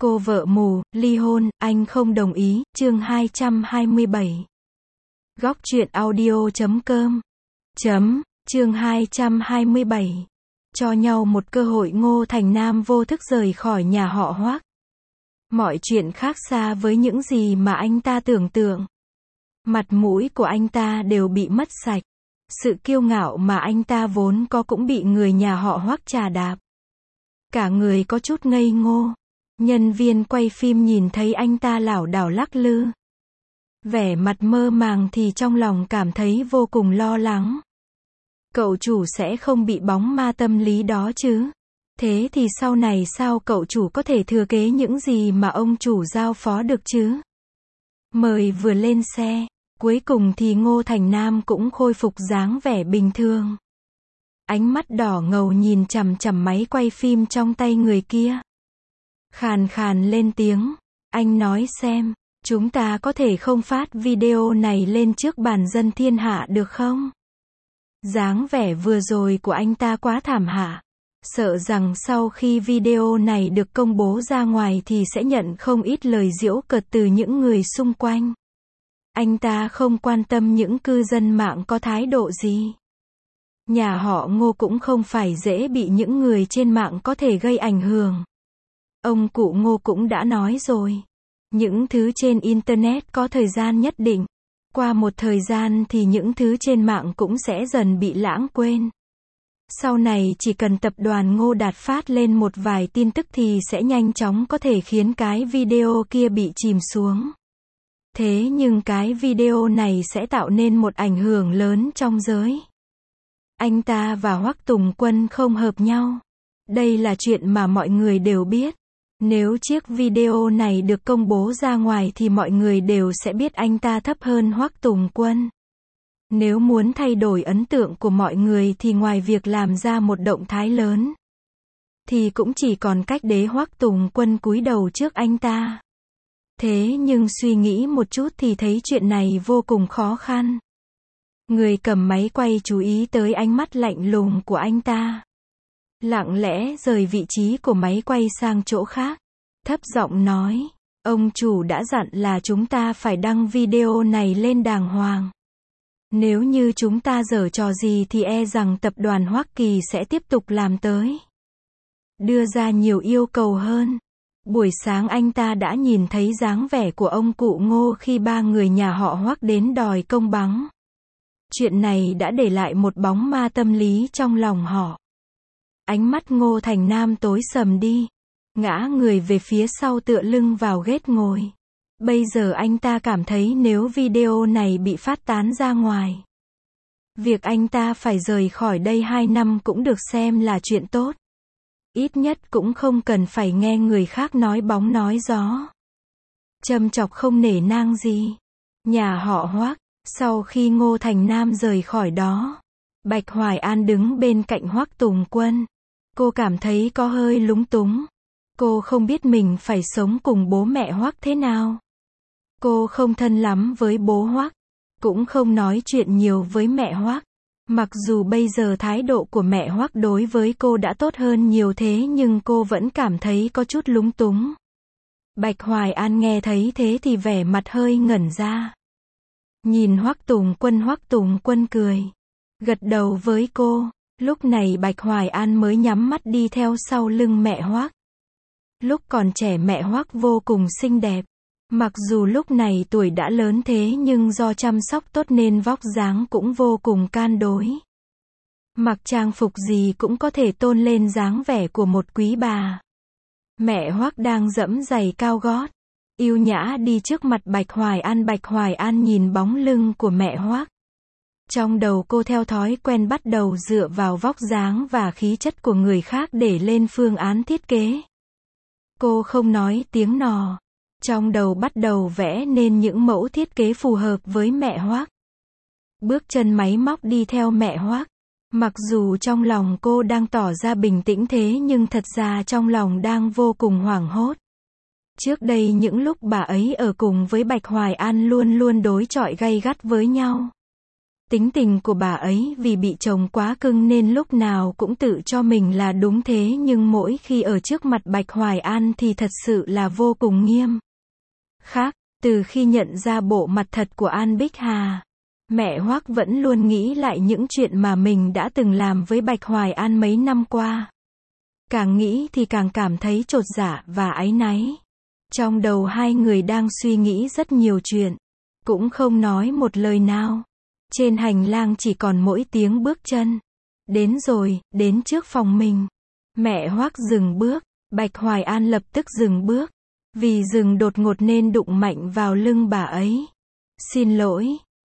Cô vợ mù, ly hôn, anh không đồng ý, chương 227. Góc truyện audio.com. Chương 227. Cho nhau một cơ hội. Ngô Thành Nam vô thức rời khỏi nhà họ Hoác. Mọi chuyện khác xa với những gì mà anh ta tưởng tượng. Mặt mũi của anh ta đều bị mất sạch. Sự kiêu ngạo mà anh ta vốn có cũng bị người nhà họ Hoác trà đạp. Cả người có chút ngây ngô. Nhân viên quay phim nhìn thấy anh ta lảo đảo lắc lư, vẻ mặt mơ màng thì trong lòng cảm thấy vô cùng lo lắng. Cậu chủ sẽ không bị bóng ma tâm lý đó chứ? Thế thì sau này sao cậu chủ có thể thừa kế những gì mà ông chủ giao phó được chứ? Mời vừa lên xe, cuối cùng thì Ngô Thành Nam cũng khôi phục dáng vẻ bình thường. Ánh mắt đỏ ngầu nhìn chằm chằm máy quay phim trong tay người kia. Khàn khàn lên tiếng, anh nói xem, chúng ta có thể không phát video này lên trước bàn dân thiên hạ được không? Dáng vẻ vừa rồi của anh ta quá thảm hại. Sợ rằng sau khi video này được công bố ra ngoài thì sẽ nhận không ít lời giễu cợt từ những người xung quanh. Anh ta không quan tâm những cư dân mạng có thái độ gì. Nhà họ Ngô cũng không phải dễ bị những người trên mạng có thể gây ảnh hưởng. Ông cụ Ngô cũng đã nói rồi. Những thứ trên Internet có thời gian nhất định. Qua một thời gian thì những thứ trên mạng cũng sẽ dần bị lãng quên. Sau này chỉ cần tập đoàn Ngô Đạt phát lên một vài tin tức thì sẽ nhanh chóng có thể khiến cái video kia bị chìm xuống. Thế nhưng cái video này sẽ tạo nên một ảnh hưởng lớn trong giới. Anh ta và Hoắc Tùng Quân không hợp nhau. Đây là chuyện mà mọi người đều biết. Nếu chiếc video này được công bố ra ngoài thì mọi người đều sẽ biết anh ta thấp hơn Hoắc Tùng Quân. Nếu muốn thay đổi ấn tượng của mọi người thì ngoài việc làm ra một động thái lớn, thì cũng chỉ còn cách để Hoắc Tùng Quân cúi đầu trước anh ta. Thế nhưng suy nghĩ một chút thì thấy chuyện này vô cùng khó khăn. Người cầm máy quay chú ý tới ánh mắt lạnh lùng của anh ta. Lặng lẽ rời vị trí của máy quay sang chỗ khác. Thấp giọng nói, ông chủ đã dặn là chúng ta phải đăng video này lên đàng hoàng. Nếu như chúng ta giở trò gì thì e rằng tập đoàn Hoắc Kỳ sẽ tiếp tục làm tới. Đưa ra nhiều yêu cầu hơn. Buổi sáng anh ta đã nhìn thấy dáng vẻ của ông cụ Ngô khi ba người nhà họ Hoắc đến đòi công bằng. Chuyện này đã để lại một bóng ma tâm lý trong lòng họ. Ánh mắt Ngô Thành Nam tối sầm đi. Ngã người về phía sau tựa lưng vào ghế ngồi. Bây giờ anh ta cảm thấy nếu video này bị phát tán ra ngoài, việc anh ta phải rời khỏi đây 2 năm cũng được xem là chuyện tốt. Ít nhất cũng không cần phải nghe người khác nói bóng nói gió, châm chọc không nể nang gì. Nhà họ Hoắc, sau khi Ngô Thành Nam rời khỏi đó, Bạch Hoài An đứng bên cạnh Hoắc Tùng Quân. Cô cảm thấy có hơi lúng túng. Cô không biết mình phải sống cùng bố mẹ Hoắc thế nào. Cô không thân lắm với bố Hoắc, cũng không nói chuyện nhiều với mẹ Hoắc. Mặc dù bây giờ thái độ của mẹ Hoắc đối với cô đã tốt hơn nhiều thế nhưng cô vẫn cảm thấy có chút lúng túng. Bạch Hoài An nghe thấy thế thì vẻ mặt hơi ngẩn ra. Nhìn Hoắc Tùng Quân cười, gật đầu với cô. Lúc này Bạch Hoài An mới nhắm mắt đi theo sau lưng mẹ Hoắc. Lúc còn trẻ mẹ Hoắc vô cùng xinh đẹp. Mặc dù lúc này tuổi đã lớn thế nhưng do chăm sóc tốt nên vóc dáng cũng vô cùng can đối. Mặc trang phục gì cũng có thể tôn lên dáng vẻ của một quý bà. Mẹ Hoắc đang giẫm giày cao gót, yêu nhã đi trước mặt Bạch Hoài An. Bạch Hoài An nhìn bóng lưng của mẹ Hoắc. Trong đầu cô theo thói quen bắt đầu dựa vào vóc dáng và khí chất của người khác để lên phương án thiết kế. Cô không nói tiếng nò. Trong đầu bắt đầu vẽ nên những mẫu thiết kế phù hợp với mẹ Hoắc. Bước chân máy móc đi theo mẹ Hoắc. Mặc dù trong lòng cô đang tỏ ra bình tĩnh thế nhưng thật ra trong lòng đang vô cùng hoảng hốt. Trước đây những lúc bà ấy ở cùng với Bạch Hoài An luôn luôn đối chọi gay gắt với nhau. Tính tình của bà ấy vì bị chồng quá cưng nên lúc nào cũng tự cho mình là đúng thế nhưng mỗi khi ở trước mặt Bạch Hoài An thì thật sự là vô cùng nghiêm khắc. Từ khi nhận ra bộ mặt thật của An Bích Hà, mẹ Hoắc vẫn luôn nghĩ lại những chuyện mà mình đã từng làm với Bạch Hoài An mấy năm qua. Càng nghĩ thì càng cảm thấy chột dạ và áy náy. Trong đầu hai người đang suy nghĩ rất nhiều chuyện, cũng không nói một lời nào. Trên hành lang chỉ còn mỗi tiếng bước chân. Đến rồi, đến trước phòng mình. Mẹ Hoắc dừng bước, Bạch Hoài An lập tức dừng bước. Vì dừng đột ngột nên đụng mạnh vào lưng bà ấy. Xin lỗi,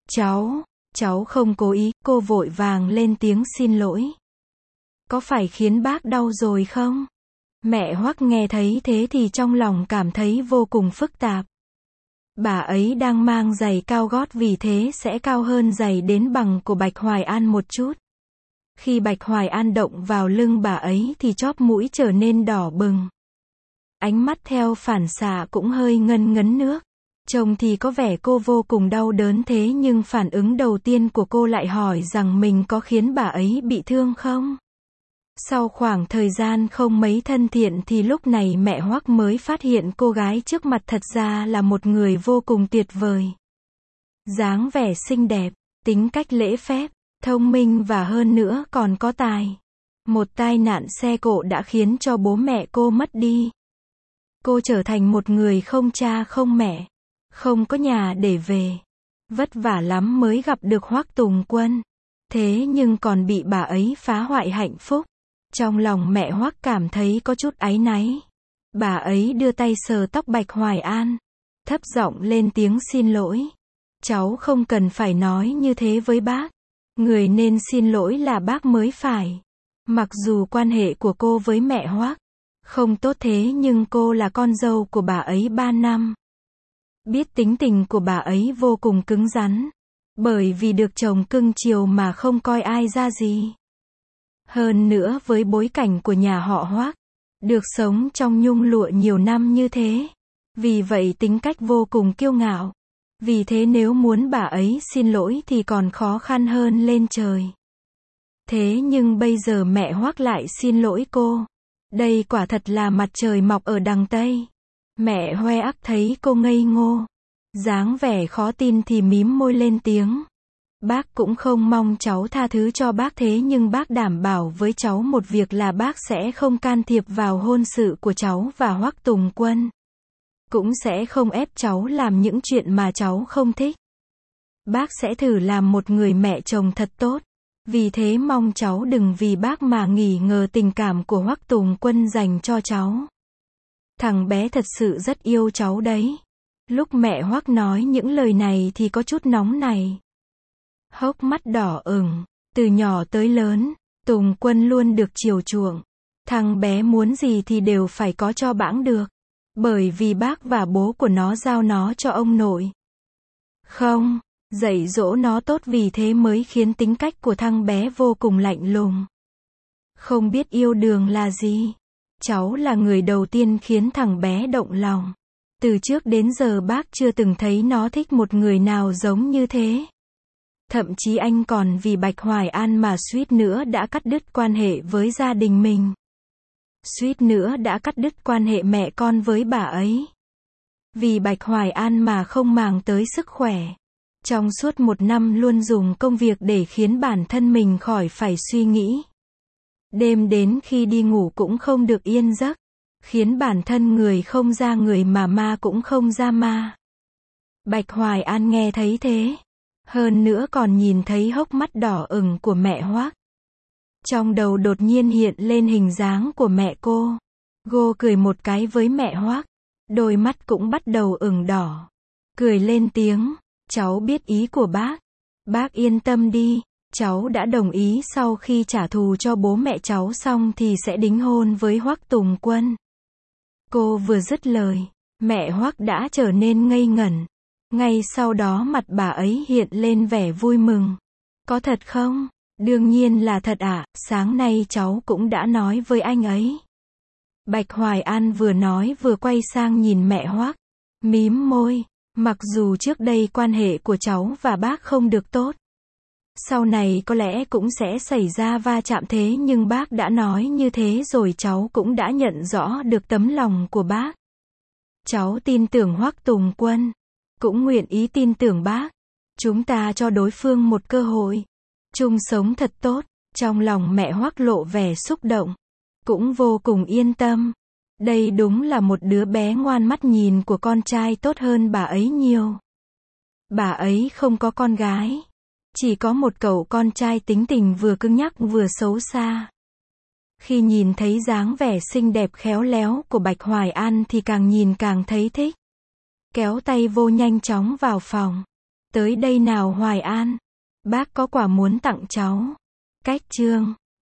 cháu không cố ý, cô vội vàng lên tiếng xin lỗi. Có phải khiến bác đau rồi không? Mẹ Hoắc nghe thấy thế thì trong lòng cảm thấy vô cùng phức tạp. Bà ấy đang mang giày cao gót vì thế sẽ cao hơn giày đến bằng của Bạch Hoài An một chút. Khi Bạch Hoài An động vào lưng bà ấy thì chóp mũi trở nên đỏ bừng. Ánh mắt theo phản xạ cũng hơi ngân ngấn nước. Trông thì có vẻ cô vô cùng đau đớn thế nhưng phản ứng đầu tiên của cô lại hỏi rằng mình có khiến bà ấy bị thương không? Sau khoảng thời gian không mấy thân thiện thì lúc này mẹ Hoắc mới phát hiện cô gái trước mặt thật ra là một người vô cùng tuyệt vời. Dáng vẻ xinh đẹp, tính cách lễ phép, thông minh và hơn nữa còn có tài. Một tai nạn xe cộ đã khiến cho bố mẹ cô mất đi. Cô trở thành một người không cha không mẹ, không có nhà để về. Vất vả lắm mới gặp được Hoắc Tùng Quân. Thế nhưng còn bị bà ấy phá hoại hạnh phúc. Trong lòng mẹ Hoắc cảm thấy có chút áy náy. Bà ấy đưa tay sờ tóc Bạch Hoài An, thấp giọng lên tiếng xin lỗi. Cháu không cần phải nói như thế với bác. Người nên xin lỗi là bác mới phải. Mặc dù quan hệ của cô với mẹ Hoắc không tốt thế nhưng cô là con dâu của bà ấy 3 năm. Biết tính tình của bà ấy vô cùng cứng rắn. Bởi vì được chồng cưng chiều mà không coi ai ra gì. Hơn nữa với bối cảnh của nhà họ Hoắc, được sống trong nhung lụa nhiều năm như thế. Vì vậy tính cách vô cùng kiêu ngạo. Vì thế nếu muốn bà ấy xin lỗi thì còn khó khăn hơn lên trời. Thế nhưng bây giờ mẹ Hoắc lại xin lỗi cô. Đây quả thật là mặt trời mọc ở đằng Tây. Mẹ Hoắc thấy cô ngây ngô, dáng vẻ khó tin thì mím môi lên tiếng. Bác cũng không mong cháu tha thứ cho bác thế nhưng bác đảm bảo với cháu một việc là bác sẽ không can thiệp vào hôn sự của cháu và Hoắc Tùng Quân. Cũng sẽ không ép cháu làm những chuyện mà cháu không thích. Bác sẽ thử làm một người mẹ chồng thật tốt. Vì thế mong cháu đừng vì bác mà nghi ngờ tình cảm của Hoắc Tùng Quân dành cho cháu. Thằng bé thật sự rất yêu cháu đấy. Lúc mẹ Hoắc nói những lời này thì có chút nóng này. Hốc mắt đỏ ửng, từ nhỏ tới lớn, Tùng Quân luôn được chiều chuộng. Thằng bé muốn gì thì đều phải có cho bẵng được. Bởi vì bác và bố của nó giao nó cho ông nội. Không, dạy dỗ nó tốt vì thế mới khiến tính cách của thằng bé vô cùng lạnh lùng. Không biết yêu đương là gì. Cháu là người đầu tiên khiến thằng bé động lòng. Từ trước đến giờ bác chưa từng thấy nó thích một người nào giống như thế. Thậm chí anh còn vì Bạch Hoài An mà suýt nữa đã cắt đứt quan hệ với gia đình mình. Suýt nữa đã cắt đứt quan hệ mẹ con với bà ấy. Vì Bạch Hoài An mà không màng tới sức khỏe. Trong suốt 1 năm luôn dùng công việc để khiến bản thân mình khỏi phải suy nghĩ. Đêm đến khi đi ngủ cũng không được yên giấc. Khiến bản thân người không ra người mà ma cũng không ra ma. Bạch Hoài An nghe thấy thế. Hơn nữa còn nhìn thấy hốc mắt đỏ ửng của mẹ Hoắc. Trong đầu đột nhiên hiện lên hình dáng của mẹ cô. Cô cười một cái với mẹ Hoắc. Đôi mắt cũng bắt đầu ửng đỏ. Cười lên tiếng. Cháu biết ý của bác. Bác yên tâm đi. Cháu đã đồng ý sau khi trả thù cho bố mẹ cháu xong thì sẽ đính hôn với Hoắc Tùng Quân. Cô vừa dứt lời. Mẹ Hoắc đã trở nên ngây ngẩn. Ngay sau đó mặt bà ấy hiện lên vẻ vui mừng. Có thật không? Đương nhiên là thật ạ, sáng nay cháu cũng đã nói với anh ấy. Bạch Hoài An vừa nói vừa quay sang nhìn mẹ Hoắc. Mím môi, mặc dù trước đây quan hệ của cháu và bác không được tốt. Sau này có lẽ cũng sẽ xảy ra va chạm thế nhưng bác đã nói như thế rồi cháu cũng đã nhận rõ được tấm lòng của bác. Cháu tin tưởng Hoắc Tùng Quân. Cũng nguyện ý tin tưởng bác. Chúng ta cho đối phương một cơ hội. Chung sống thật tốt. Trong lòng mẹ Hoắc lộ vẻ xúc động. Cũng vô cùng yên tâm. Đây đúng là một đứa bé ngoan, mắt nhìn của con trai tốt hơn bà ấy nhiều. Bà ấy không có con gái. Chỉ có một cậu con trai tính tình vừa cứng nhắc vừa xấu xa. Khi nhìn thấy dáng vẻ xinh đẹp khéo léo của Bạch Hoài An thì càng nhìn càng thấy thích. Kéo tay vô nhanh chóng vào phòng. Tới đây nào Hoài An. Bác có quà muốn tặng cháu. Cách chương